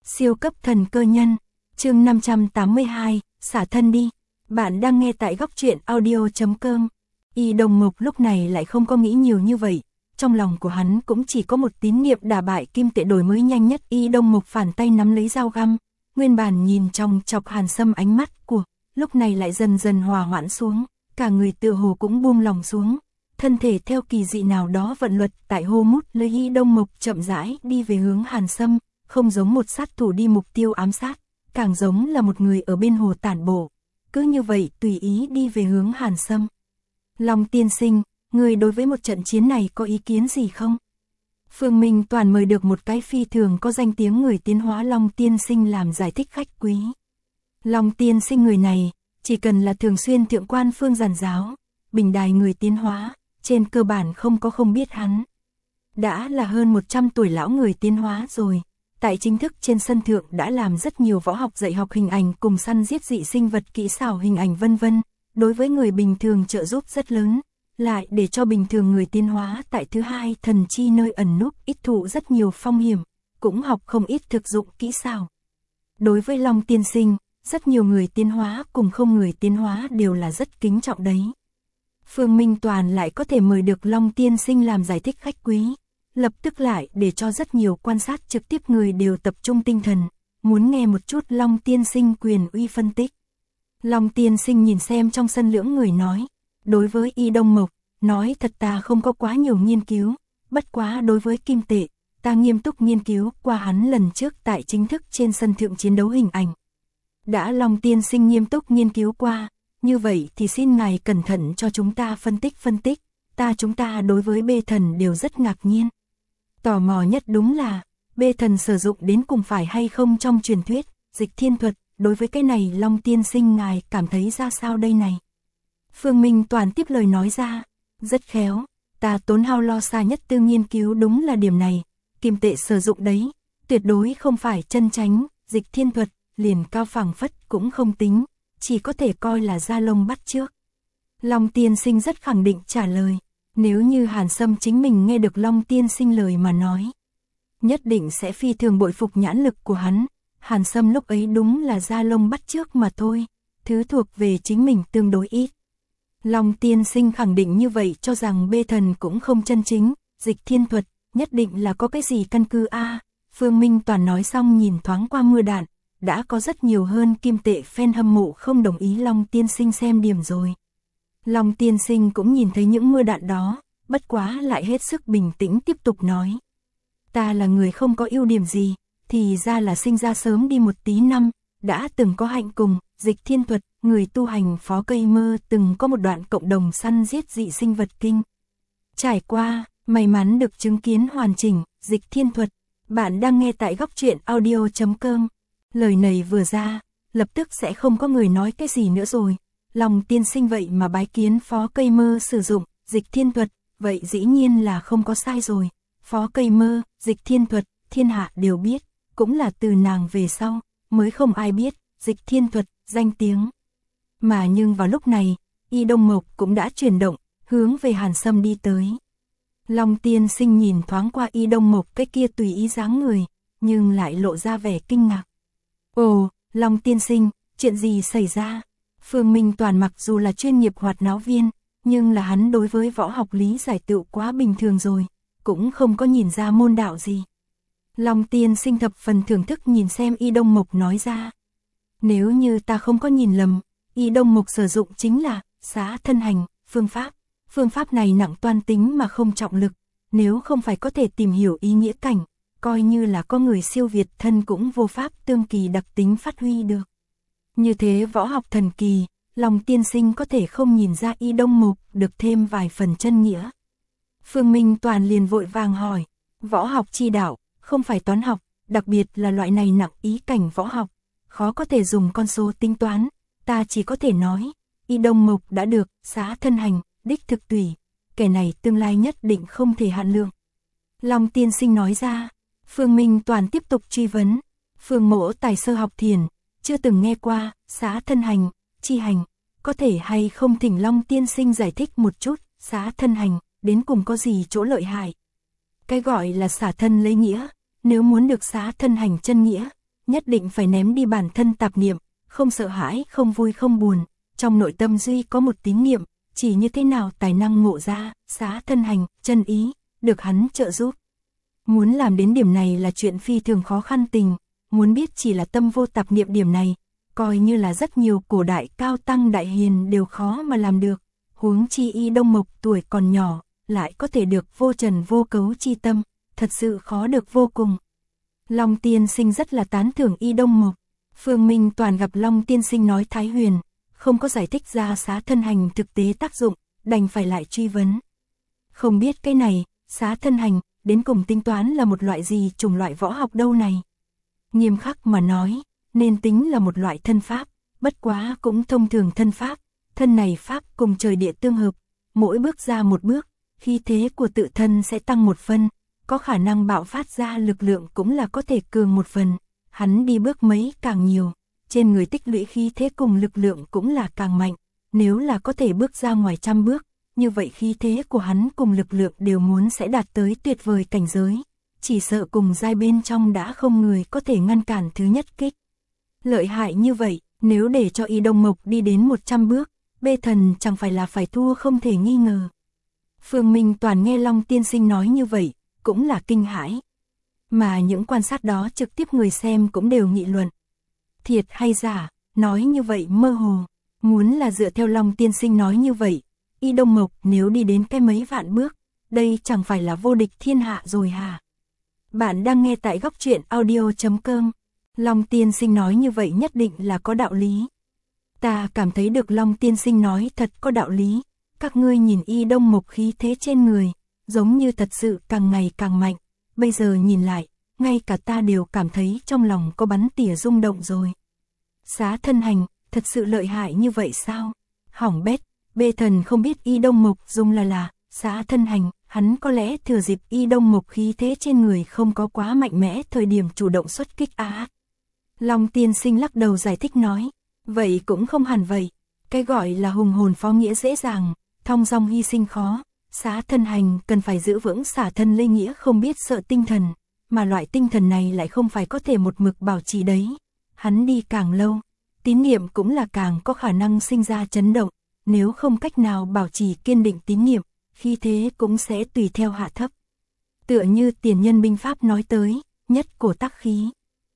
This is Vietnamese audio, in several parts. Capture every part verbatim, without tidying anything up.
Siêu cấp thần cơ nhân, chương năm trăm tám mươi hai, xả thân đi. Bạn đang nghe tại góc truyện audio chấm com. Y Đồng Mục lúc này lại không có nghĩ nhiều như vậy, trong lòng của hắn cũng chỉ có một tín niệm đả bại kim tệ đổi mới nhanh nhất. Y Đồng Mục phản tay nắm lấy dao găm, nguyên bản nhìn trong chọc Hàn Sâm ánh mắt của, lúc này lại dần dần hòa hoãn xuống, cả người tựa hồ cũng buông lòng xuống, thân thể theo kỳ dị nào đó vận luật tại hô mút lấy. Y Đồng Mục chậm rãi đi về hướng Hàn Sâm, không giống một sát thủ đi mục tiêu ám sát, càng giống là một người ở bên hồ tản bộ, cứ như vậy tùy ý đi về hướng Hàn Sâm. Long tiên sinh, người đối với một trận chiến này có ý kiến gì không? Phương Minh Toàn mời được một cái phi thường có danh tiếng người tiến hóa Long tiên sinh làm giải thích khách quý. Long tiên sinh người này, chỉ cần là thường xuyên thượng quan phương giàn giáo, bình đài người tiến hóa, trên cơ bản không có không biết hắn. Đã là hơn một trăm tuổi lão người tiến hóa rồi, tại chính thức trên sân thượng đã làm rất nhiều võ học dạy học hình ảnh cùng săn giết dị sinh vật kỹ xảo hình ảnh vân vân, đối với người bình thường trợ giúp rất lớn, lại để cho bình thường người tiến hóa tại thứ hai thần chi nơi ẩn núp ít thụ rất nhiều phong hiểm, cũng học không ít thực dụng kỹ xảo. Đối với Long tiên sinh, rất nhiều người tiến hóa cùng không người tiến hóa đều là rất kính trọng đấy. Phương Minh Toàn lại có thể mời được Long tiên sinh làm giải thích khách quý, lập tức lại để cho rất nhiều quan sát trực tiếp người đều tập trung tinh thần, muốn nghe một chút Long tiên sinh quyền uy phân tích. Long tiên sinh nhìn xem trong sân lưỡng người nói, đối với Y Đồng Mục, nói thật ta không có quá nhiều nghiên cứu, bất quá đối với kim tệ, ta nghiêm túc nghiên cứu qua hắn lần trước tại chính thức trên sân thượng chiến đấu hình ảnh. Đã Long tiên sinh nghiêm túc nghiên cứu qua, như vậy thì xin ngài cẩn thận cho chúng ta phân tích phân tích, ta chúng ta đối với bê thần đều rất ngạc nhiên. Tò mò nhất đúng là, bê thần sử dụng đến cùng phải hay không trong truyền thuyết, dịch thiên thuật, đối với cái này Long tiên sinh ngài cảm thấy ra sao đây này? Phương Minh Toàn tiếp lời nói ra, rất khéo, ta tốn hao lo xa nhất tư nghiên cứu đúng là điểm này, kim tệ sử dụng đấy, tuyệt đối không phải chân chánh, dịch thiên thuật, liền cao phẳng phất cũng không tính, chỉ có thể coi là da lông bắt chước. Long tiên sinh rất khẳng định trả lời. Nếu như Hàn Sâm chính mình nghe được Long tiên sinh lời mà nói, nhất định sẽ phi thường bội phục nhãn lực của hắn. Hàn Sâm lúc ấy đúng là da lông bắt chước mà thôi, thứ thuộc về chính mình tương đối ít. Long tiên sinh khẳng định như vậy cho rằng bê thần cũng không chân chính, dịch thiên thuật, nhất định là có cái gì căn cứ a. À, Phương Minh Toàn nói xong nhìn thoáng qua mưa đạn, đã có rất nhiều hơn kim tệ fan hâm mộ không đồng ý Long tiên sinh xem điểm rồi. Long tiên sinh cũng nhìn thấy những mưa đạn đó, bất quá lại hết sức bình tĩnh tiếp tục nói. Ta là người không có ưu điểm gì, thì ra là sinh ra sớm đi một tí năm, đã từng có hạnh cùng, dịch thiên thuật, người tu hành phó cây mơ từng có một đoạn cộng đồng săn giết dị sinh vật kinh. Trải qua, may mắn được chứng kiến hoàn chỉnh, dịch thiên thuật, bạn đang nghe tại góc truyện audio chấm com. Lời này vừa ra, lập tức sẽ không có người nói cái gì nữa rồi. Long tiên sinh vậy mà bái kiến phó cây mơ sử dụng, dịch thiên thuật, vậy dĩ nhiên là không có sai rồi. Phó cây mơ, dịch thiên thuật, thiên hạ đều biết, cũng là từ nàng về sau, mới không ai biết, dịch thiên thuật, danh tiếng. Mà nhưng vào lúc này, Y Đồng Mục cũng đã chuyển động, hướng về Hàn Sâm đi tới. Long tiên sinh nhìn thoáng qua Y Đồng Mục cái kia tùy ý dáng người, nhưng lại lộ ra vẻ kinh ngạc. Ồ, Long tiên sinh, chuyện gì xảy ra? Phương Minh Toàn mặc dù là chuyên nghiệp hoạt náo viên, nhưng là hắn đối với võ học lý giải tự quá bình thường rồi, cũng không có nhìn ra môn đạo gì. Long tiên sinh thập phần thưởng thức nhìn xem Y Đồng Mục nói ra. Nếu như ta không có nhìn lầm, Y Đồng Mục sử dụng chính là xá thân hành, phương pháp. Phương pháp này nặng toan tính mà không trọng lực, nếu không phải có thể tìm hiểu ý nghĩa cảnh, coi như là có người siêu việt thân cũng vô pháp tương kỳ đặc tính phát huy được. Như thế võ học thần kỳ, Long tiên sinh có thể không nhìn ra Y Đồng Mục được thêm vài phần chân nghĩa. Phương Minh Toàn liền vội vàng hỏi, võ học chi đạo, không phải toán học, đặc biệt là loại này nặng ý cảnh võ học, khó có thể dùng con số tính toán, ta chỉ có thể nói, Y Đồng Mục đã được, xá thân hành, đích thực tùy, kẻ này tương lai nhất định không thể hạn lượng. Long tiên sinh nói ra, Phương Minh Toàn tiếp tục truy vấn, Phương mỗ tài sơ học thiền, chưa từng nghe qua, xá thân hành, chi hành, có thể hay không thỉnh Long tiên sinh giải thích một chút, xá thân hành, đến cùng có gì chỗ lợi hại. Cái gọi là xả thân lấy nghĩa, nếu muốn được xá thân hành chân nghĩa, nhất định phải ném đi bản thân tạp niệm, không sợ hãi, không vui không buồn, trong nội tâm duy có một tín niệm, chỉ như thế nào tài năng ngộ ra, xá thân hành, chân ý, được hắn trợ giúp. Muốn làm đến điểm này là chuyện phi thường khó khăn tình, muốn biết chỉ là tâm vô tạp niệm điểm này, coi như là rất nhiều cổ đại cao tăng đại hiền đều khó mà làm được, huống chi Y Đông Mộc tuổi còn nhỏ, lại có thể được vô trần vô cấu chi tâm, thật sự khó được vô cùng. Long tiên sinh rất là tán thưởng Y Đông Mộc. Phương Minh Toàn gặp Long tiên sinh nói Thái Huyền, không có giải thích ra xá thân hành thực tế tác dụng, đành phải lại truy vấn. Không biết cái này, xá thân hành, đến cùng tính toán là một loại gì chủng loại võ học đâu này? Nghiêm khắc mà nói, nên tính là một loại thân pháp, bất quá cũng thông thường thân pháp, thân này pháp cùng trời địa tương hợp, mỗi bước ra một bước, khí thế của tự thân sẽ tăng một phần, có khả năng bạo phát ra lực lượng cũng là có thể cường một phần, hắn đi bước mấy càng nhiều, trên người tích lũy khí thế cùng lực lượng cũng là càng mạnh, nếu là có thể bước ra ngoài trăm bước, như vậy khí thế của hắn cùng lực lượng đều muốn sẽ đạt tới tuyệt vời cảnh giới, chỉ sợ cùng giai bên trong đã không người có thể ngăn cản thứ nhất kích. Lợi hại như vậy, nếu để cho Y Đông Mộc đi đến một trăm bước, bê thần chẳng phải là phải thua không thể nghi ngờ. Phương Minh Toàn nghe Long tiên sinh nói như vậy, cũng là kinh hãi. Mà những quan sát đó trực tiếp người xem cũng đều nghị luận. Thiệt hay giả, nói như vậy mơ hồ, muốn là dựa theo Long tiên sinh nói như vậy, Y Đông Mộc nếu đi đến cái mấy vạn bước, đây chẳng phải là vô địch thiên hạ rồi hả? Bạn đang nghe tại góc truyện audio chấm com. Long tiên sinh nói như vậy nhất định là có đạo lý. Ta cảm thấy được Long tiên sinh nói thật có đạo lý. Các ngươi nhìn Y Đông Mộc khí thế trên người, giống như thật sự càng ngày càng mạnh. Bây giờ nhìn lại, ngay cả ta đều cảm thấy trong lòng có bắn tỉa rung động rồi. Xá thân hành, thật sự lợi hại như vậy sao? Hỏng bét, bê thần không biết Y Đông Mộc dùng là là, xá thân hành, hắn có lẽ thừa dịp Y Đông Mộc khí thế trên người không có quá mạnh mẽ thời điểm chủ động xuất kích á. Long tiên sinh lắc đầu giải thích nói, vậy cũng không hẳn vậy, cái gọi là hùng hồn phó nghĩa dễ dàng, thong dong hy sinh khó, xá thân hành cần phải giữ vững xả thân lê nghĩa không biết sợ tinh thần, mà loại tinh thần này lại không phải có thể một mực bảo trì đấy, hắn đi càng lâu, tín niệm cũng là càng có khả năng sinh ra chấn động, nếu không cách nào bảo trì kiên định tín niệm, khi thế cũng sẽ tùy theo hạ thấp. Tựa như tiền nhân binh pháp nói tới, nhất cổ tắc khí,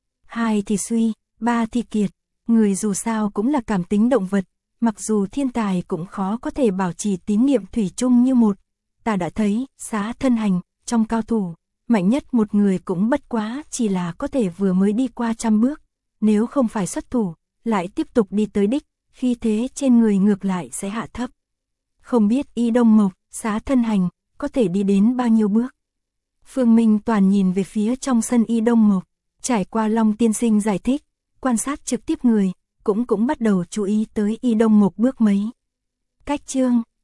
hai thì suy, ba thì kiệt, người dù sao cũng là cảm tính động vật, mặc dù thiên tài cũng khó có thể bảo trì tín niệm thủy chung như một. Ta đã thấy, xá thân hành, trong cao thủ, mạnh nhất một người cũng bất quá chỉ là có thể vừa mới đi qua trăm bước, nếu không phải xuất thủ, lại tiếp tục đi tới đích, khi thế trên người ngược lại sẽ hạ thấp. Không biết Y Đông Mộc, xá thân hành, có thể đi đến bao nhiêu bước? Phương Minh Toàn nhìn về phía trong sân Y Đông Mộc, trải qua Long tiên sinh giải thích, quan sát trực tiếp người, cũng cũng bắt đầu chú ý tới Y Đông Mộc bước mấy. Cách chương